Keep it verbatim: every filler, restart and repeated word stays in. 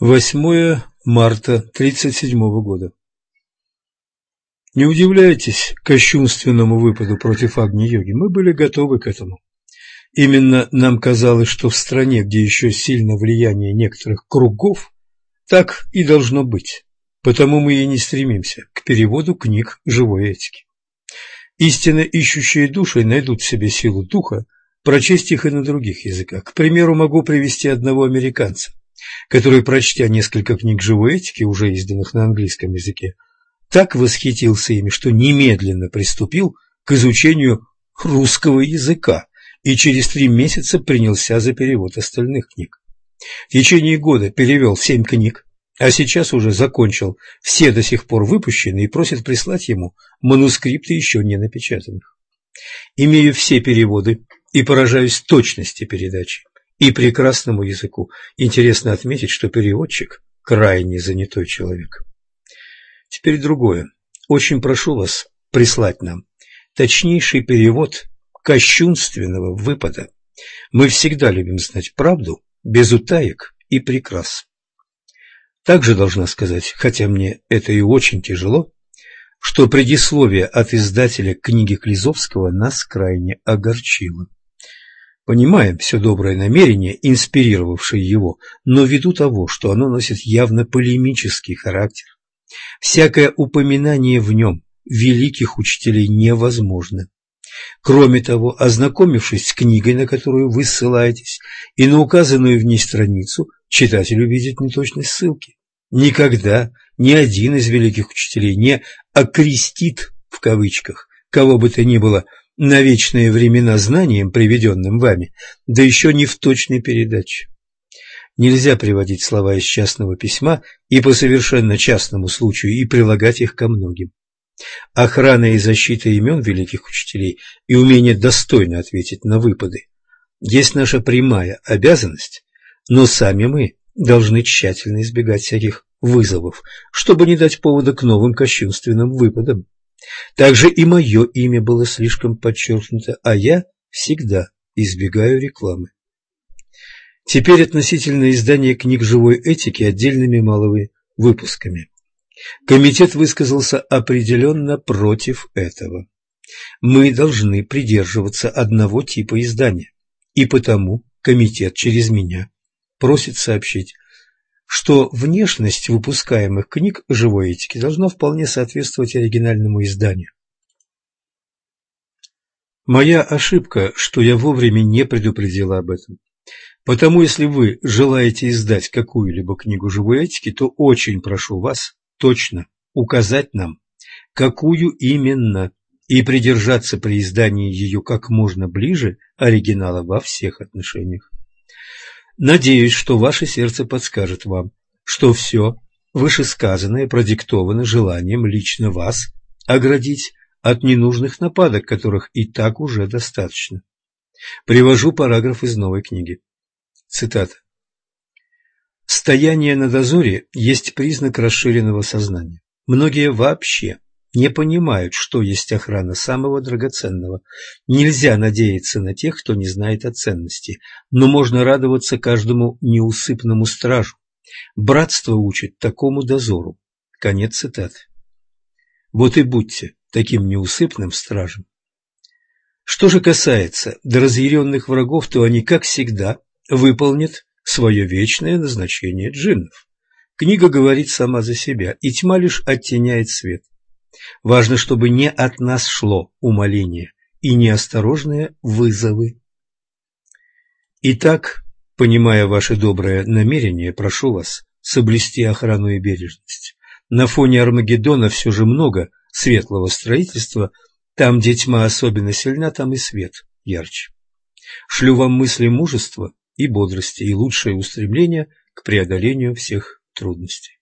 восьмое марта тридцать седьмого года. Не удивляйтесь кощунственному выпаду против Агни-йоги, мы были готовы к этому. Именно нам казалось, что в стране, где еще сильно влияние некоторых кругов, так и должно быть, потому мы и не стремимся к переводу книг живой этики. Истинно ищущие души найдут в себе силу духа прочесть их и на других языках. К примеру, могу привести одного американца, который, прочтя несколько книг живой этики, уже изданных на английском языке, так восхитился ими, что немедленно приступил к изучению русского языка и через три месяца принялся за перевод остальных книг. В течение года перевел семь книг, а сейчас уже закончил все до сих пор выпущенные и просит прислать ему манускрипты еще не напечатанных. Имею все переводы и поражаюсь точности передачи и прекрасному языку. Интересно отметить, что переводчик – крайне занятой человек. Теперь другое. Очень прошу вас прислать нам точнейший перевод кощунственного выпада. Мы всегда любим знать правду, без утаек и прикрас. Также должна сказать, хотя мне это и очень тяжело, что предисловие от издателя книги Клизовского нас крайне огорчило. Понимаем все доброе намерение, инспирировавшее его, но ввиду того, что оно носит явно полемический характер, всякое упоминание в нем великих учителей невозможно. Кроме того, ознакомившись с книгой, на которую вы ссылаетесь, и на указанную в ней страницу, читатель увидит неточность ссылки. Никогда ни один из великих учителей не «окрестит» в кавычках кого бы то ни было на вечные времена знанием, приведенным вами, да еще не в точной передаче. Нельзя приводить слова из частного письма и по совершенно частному случаю и прилагать их ко многим. Охрана и защита имен великих учителей и умение достойно ответить на выпады есть наша прямая обязанность, но сами мы должны тщательно избегать всяких вызовов, чтобы не дать повода к новым кощунственным выпадам. Также и мое имя было слишком подчеркнуто, а я всегда избегаю рекламы. Теперь относительно издания книг живой этики отдельными малыми выпусками. Комитет высказался определенно против этого. Мы должны придерживаться одного типа издания, и потому комитет через меня просит сообщить, что внешность выпускаемых книг живой этики должна вполне соответствовать оригинальному изданию. Моя ошибка, что я вовремя не предупредила об этом. Потому, если вы желаете издать какую-либо книгу живой этики, то очень прошу вас точно указать нам, какую именно, и придержаться при издании ее как можно ближе оригинала во всех отношениях. Надеюсь, что ваше сердце подскажет вам, что все вышесказанное продиктовано желанием лично вас оградить от ненужных нападок, которых и так уже достаточно. Привожу параграф из новой книги. Цитата. «Стояние на дозоре есть признак расширенного сознания. Многие вообще не понимают, что есть охрана самого драгоценного. Нельзя надеяться на тех, кто не знает о ценности, но можно радоваться каждому неусыпному стражу. Братство учит такому дозору». Конец цитаты. Вот и будьте таким неусыпным стражем. Что же касается до разъяренных врагов, то они, как всегда, выполнят свое вечное назначение джиннов. Книга говорит сама за себя, и тьма лишь оттеняет свет. Важно, чтобы не от нас шло умоление и неосторожные вызовы. Итак, понимая ваше доброе намерение, прошу вас соблюсти охрану и бережность. На фоне Армагеддона все же много светлого строительства, там, где тьма особенно сильна, там и свет ярче. Шлю вам мысли мужества и бодрости и лучшее устремление к преодолению всех трудностей.